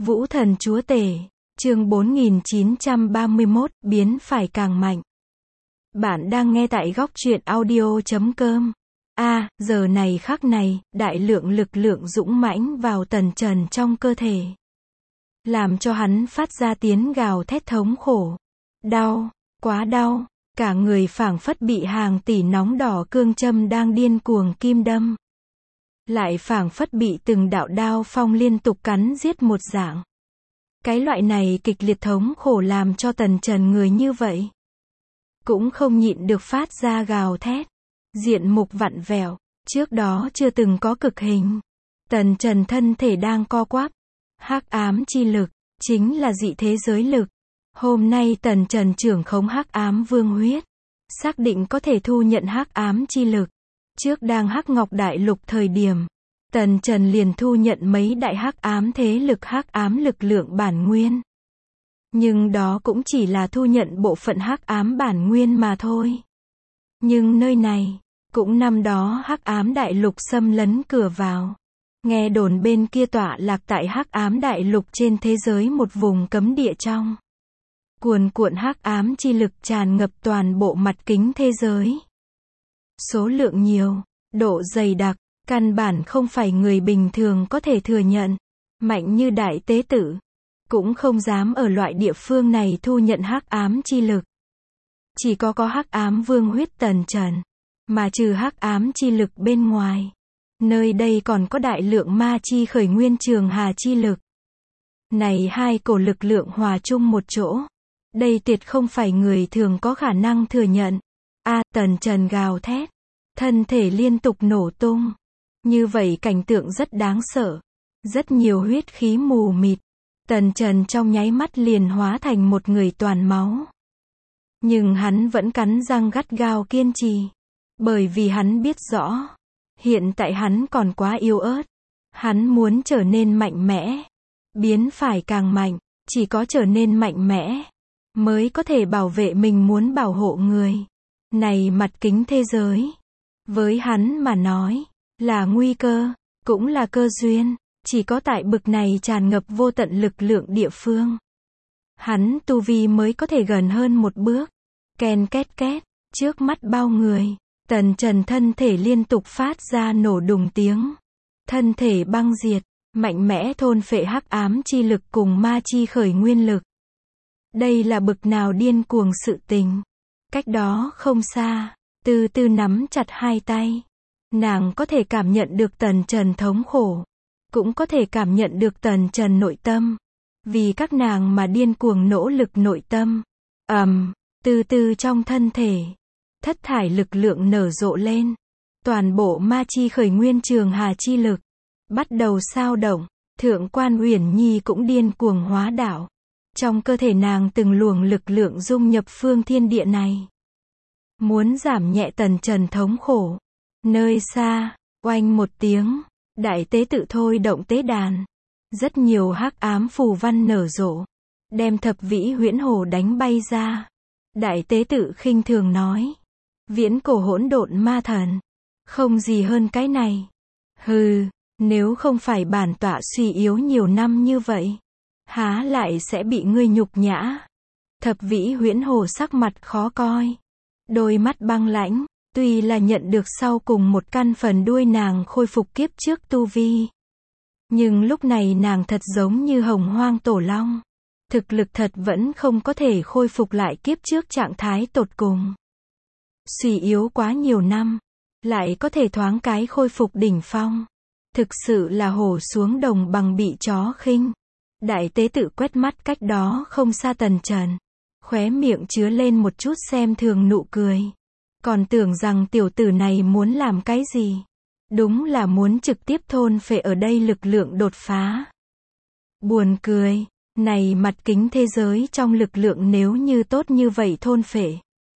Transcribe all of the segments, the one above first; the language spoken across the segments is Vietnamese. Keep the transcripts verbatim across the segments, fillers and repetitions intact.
Vũ thần chúa tể, chương bốn nghìn chín trăm ba mươi mốt, biến phải càng mạnh. Bạn đang nghe tại góc truyện audio chấm com. A, à, giờ này khắc này, đại lượng lực lượng dũng mãnh vào Tần Trần trong cơ thể, làm cho hắn phát ra tiếng gào thét thống khổ. Đau, quá đau, cả người phảng phất bị hàng tỷ nóng đỏ cương châm đang điên cuồng kim đâm. Lại phảng phất bị từng đạo đao phong liên tục cắn giết một dạng. Cái loại này kịch liệt thống khổ làm cho Tần Trần người như vậy cũng không nhịn được phát ra gào thét. Diện mục vặn vẹo, trước đó chưa từng có cực hình. Tần Trần thân thể đang co quắp. Hắc ám chi lực, chính là dị thế giới lực. Hôm nay Tần Trần trưởng khống hắc ám vương huyết, xác định có thể thu nhận hắc ám chi lực. Trước đang Hắc Ngọc Đại Lục thời điểm, Tần Trần liền thu nhận mấy đại hắc ám thế lực hắc ám lực lượng bản nguyên. Nhưng đó cũng chỉ là thu nhận bộ phận hắc ám bản nguyên mà thôi. Nhưng nơi này, cũng năm đó hắc ám đại lục xâm lấn cửa vào. Nghe đồn bên kia tọa lạc tại hắc ám đại lục trên thế giới một vùng cấm địa trong. Cuồn cuộn hắc ám chi lực tràn ngập toàn bộ mặt kính thế giới. Số lượng nhiều, độ dày đặc, căn bản không phải người bình thường có thể thừa nhận. Mạnh như đại tế tử, cũng không dám ở loại địa phương này thu nhận hắc ám chi lực. Chỉ có có hắc ám vương huyết Tần Trần, mà trừ hắc ám chi lực bên ngoài, nơi đây còn có đại lượng ma chi khởi nguyên trường hà chi lực. Này hai cổ lực lượng hòa chung một chỗ, đây tuyệt không phải người thường có khả năng thừa nhận. A, à, Tần Trần gào thét, thân thể liên tục nổ tung. Như vậy cảnh tượng rất đáng sợ, rất nhiều huyết khí mù mịt. Tần Trần trong nháy mắt liền hóa thành một người toàn máu. Nhưng hắn vẫn cắn răng gắt gao kiên trì, bởi vì hắn biết rõ, hiện tại hắn còn quá yếu ớt. Hắn muốn trở nên mạnh mẽ, biến phải càng mạnh, chỉ có trở nên mạnh mẽ, mới có thể bảo vệ mình muốn bảo hộ người. Này mặt kính thế giới, với hắn mà nói, là nguy cơ, cũng là cơ duyên. Chỉ có tại bực này tràn ngập vô tận lực lượng địa phương, hắn tu vi mới có thể gần hơn một bước. Ken két két, trước mắt bao người, Tần Trần thân thể liên tục phát ra nổ đùng tiếng. Thân thể băng diệt, mạnh mẽ thôn phệ hắc ám chi lực cùng ma chi khởi nguyên lực. Đây là bực nào điên cuồng sự tình. Cách đó không xa, từ từ nắm chặt hai tay. Nàng có thể cảm nhận được Tần Trần thống khổ, cũng có thể cảm nhận được Tần Trần nội tâm. Vì các nàng mà điên cuồng nỗ lực nội tâm. Ầm, um, từ từ trong thân thể, thất thải lực lượng nở rộ lên. Toàn bộ ma chi khởi nguyên trường hà chi lực bắt đầu xao động. Thượng quan Uyển Nhi cũng điên cuồng hóa đạo. Trong cơ thể nàng từng luồng lực lượng dung nhập phương thiên địa này, muốn giảm nhẹ Tần Trần thống khổ. Nơi xa, oanh một tiếng, đại tế tự thôi động tế đàn. Rất nhiều hắc ám phù văn nở rộ, đem thập vĩ huyễn hồ đánh bay ra. Đại tế tự khinh thường nói, viễn cổ hỗn độn ma thần, không gì hơn cái này. Hừ, nếu không phải bản tọa suy yếu nhiều năm như vậy, há lại sẽ bị ngươi nhục nhã. Thập vĩ huyễn hồ sắc mặt khó coi, đôi mắt băng lãnh. Tuy là nhận được sau cùng một căn phần đuôi nàng khôi phục kiếp trước tu vi, nhưng lúc này nàng thật giống như hồng hoang tổ long. Thực lực thật vẫn không có thể khôi phục lại kiếp trước trạng thái tột cùng. Suy yếu quá nhiều năm, lại có thể thoáng cái khôi phục đỉnh phong. Thực sự là hổ xuống đồng bằng bị chó khinh. Đại tế tự quét mắt cách đó không xa Tần Trần, khóe miệng chứa lên một chút xem thường nụ cười. Còn tưởng rằng tiểu tử này muốn làm cái gì? Đúng là muốn trực tiếp thôn phệ ở đây lực lượng đột phá. Buồn cười, này mặt kính thế giới trong lực lượng nếu như tốt như vậy thôn phệ,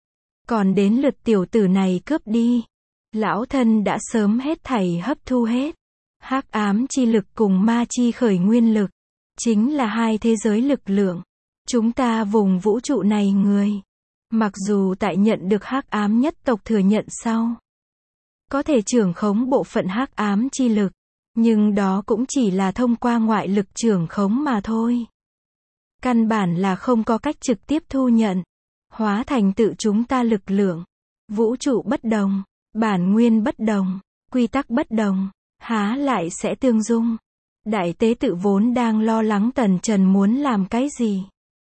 còn đến lượt tiểu tử này cướp đi. Lão thân đã sớm hết thảy hấp thu hết. Hắc ám chi lực cùng ma chi khởi nguyên lực, chính là hai thế giới lực lượng. Chúng ta vùng vũ trụ này người, mặc dù tại nhận được hắc ám nhất tộc thừa nhận sau, có thể trưởng khống bộ phận hắc ám chi lực, Nhưng đó cũng chỉ là thông qua ngoại lực trưởng khống mà thôi. Căn bản là không có cách trực tiếp thu nhận, hóa thành tự chúng ta lực lượng. Vũ trụ bất đồng, bản nguyên bất đồng, quy tắc bất đồng, há lại sẽ tương dung. Đại tế tự vốn đang lo lắng Tần Trần muốn làm cái gì.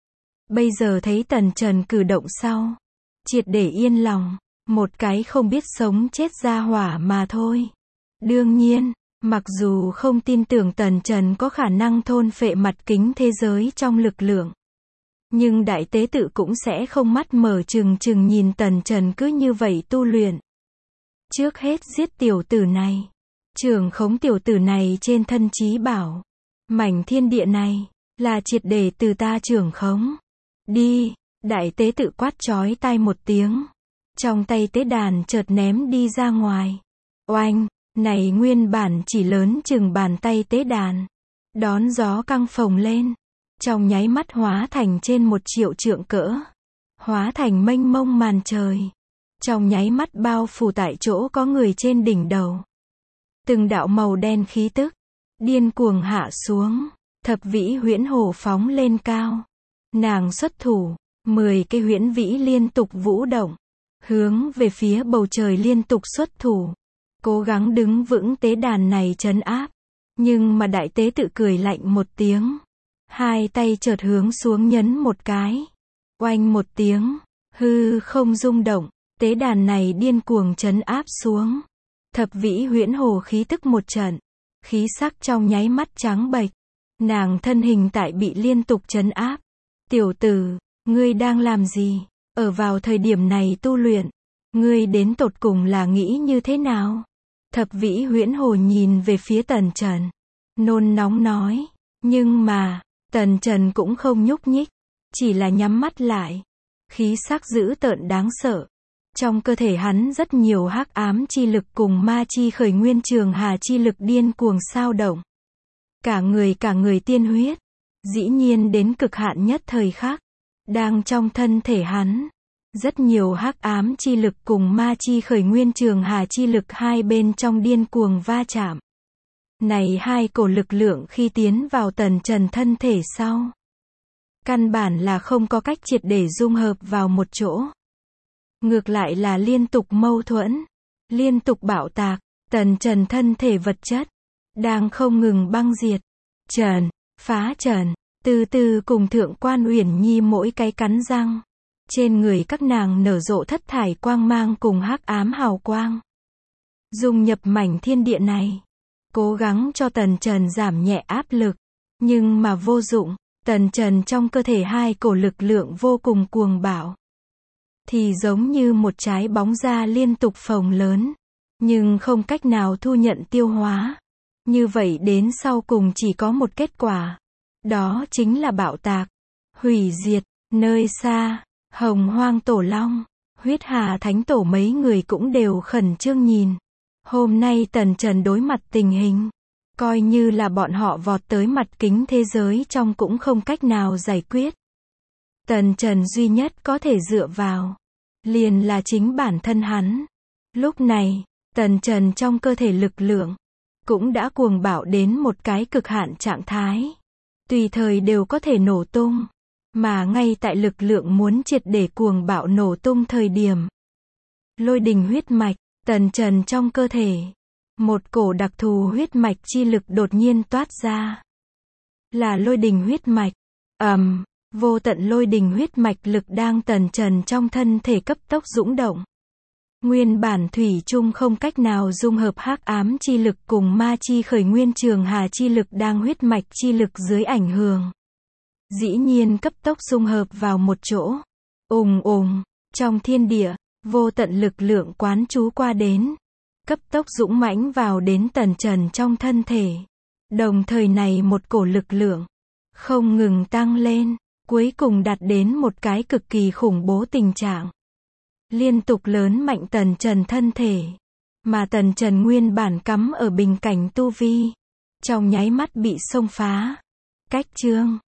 Bây giờ thấy Tần Trần cử động sau, triệt để yên lòng, một cái không biết sống chết ra hỏa mà thôi. Đương nhiên, mặc dù không tin tưởng Tần Trần có khả năng thôn phệ mặt kính thế giới trong lực lượng, nhưng đại tế tự cũng sẽ không mắt mở trừng trừng nhìn Tần Trần cứ như vậy tu luyện. Trước hết giết tiểu tử này, trưởng khống tiểu tử này trên thân trí bảo. Mảnh thiên địa này, là triệt để từ ta trưởng khống. Đi, đại tế tự quát chói tai một tiếng. Trong tay tế đàn chợt ném đi ra ngoài. Oanh, này nguyên bản chỉ lớn chừng bàn tay tế đàn. Đón gió căng phồng lên. Trong nháy mắt hóa thành trên một triệu trượng cỡ. Hóa thành mênh mông màn trời. Trong nháy mắt bao phủ tại chỗ có người trên đỉnh đầu. Từng đạo màu đen khí tức, điên cuồng hạ xuống, thập vĩ huyễn hồ phóng lên cao. Nàng xuất thủ, mười cái huyễn vĩ liên tục vũ động, hướng về phía bầu trời liên tục xuất thủ, cố gắng đứng vững tế đàn này trấn áp. Nhưng mà đại tế tự cười lạnh một tiếng, hai tay chợt hướng xuống nhấn một cái. Oanh một tiếng, hư không rung động, tế đàn này điên cuồng trấn áp xuống. Thập vĩ huyễn hồ khí tức một trận, khí sắc trong nháy mắt trắng bệch. Nàng thân hình tại bị liên tục trấn áp. Tiểu tử, ngươi đang làm gì? Ở vào thời điểm này tu luyện, ngươi đến tột cùng là nghĩ như thế nào? Thập vĩ huyễn hồ nhìn về phía Tần Trần, nôn nóng nói. Nhưng mà, Tần Trần cũng không nhúc nhích, chỉ là nhắm mắt lại. Khí sắc dữ tợn đáng sợ. Trong cơ thể hắn rất nhiều hắc ám chi lực cùng ma chi khởi nguyên trường hà chi lực điên cuồng sao động. Cả người cả người tiên huyết, dĩ nhiên đến cực hạn nhất thời khắc, đang trong thân thể hắn. Rất nhiều hắc ám chi lực cùng ma chi khởi nguyên trường hà chi lực hai bên trong điên cuồng va chạm. Này hai cổ lực lượng khi tiến vào Tần Trần thân thể sau, căn bản là không có cách triệt để dung hợp vào một chỗ. Ngược lại là liên tục mâu thuẫn, liên tục bạo tạc. Tần Trần thân thể vật chất đang không ngừng băng diệt, trần, phá trần, từ từ cùng Thượng Quan Uyển Nhi mỗi cái cắn răng. Trên người các nàng nở rộ thất thải quang mang cùng hắc ám hào quang, dung nhập mảnh thiên địa này, cố gắng cho Tần Trần giảm nhẹ áp lực, nhưng mà vô dụng. Tần Trần trong cơ thể hai cổ lực lượng vô cùng cuồng bạo, thì giống như một trái bóng da liên tục phồng lớn, nhưng không cách nào thu nhận tiêu hóa. Như vậy đến sau cùng chỉ có một kết quả, đó chính là bạo tạc, hủy diệt. Nơi xa, Hồng Hoang Tổ Long, Huyết Hà Thánh Tổ mấy người cũng đều khẩn trương nhìn. Hôm nay Tần Trần đối mặt tình hình, coi như là bọn họ vọt tới mặt kính thế giới trong cũng không cách nào giải quyết. Tần Trần duy nhất có thể dựa vào, liền là chính bản thân hắn. Lúc này, Tần Trần trong cơ thể lực lượng, cũng đã cuồng bạo đến một cái cực hạn trạng thái. Tùy thời đều có thể nổ tung. Mà ngay tại lực lượng muốn triệt để cuồng bạo nổ tung thời điểm, lôi đình huyết mạch, Tần Trần trong cơ thể, một cổ đặc thù huyết mạch chi lực đột nhiên toát ra. Là lôi đình huyết mạch. ầm, um, vô tận lôi đình huyết mạch lực đang Tần Trần trong thân thể cấp tốc dũng động. Nguyên bản thủy chung không cách nào dung hợp hắc ám chi lực cùng ma chi khởi nguyên trường hà chi lực đang huyết mạch chi lực dưới ảnh hưởng, dĩ nhiên cấp tốc dung hợp vào một chỗ. Ùng ùng, trong thiên địa, vô tận lực lượng quán trú qua đến, cấp tốc dũng mãnh vào đến Tần Trần trong thân thể. Đồng thời này một cổ lực lượng không ngừng tăng lên, cuối cùng đạt đến một cái cực kỳ khủng bố tình trạng. Liên tục lớn mạnh Tần Trần thân thể, mà Tần Trần nguyên bản cắm ở bình cảnh tu vi, trong nháy mắt bị xông phá. Cách chương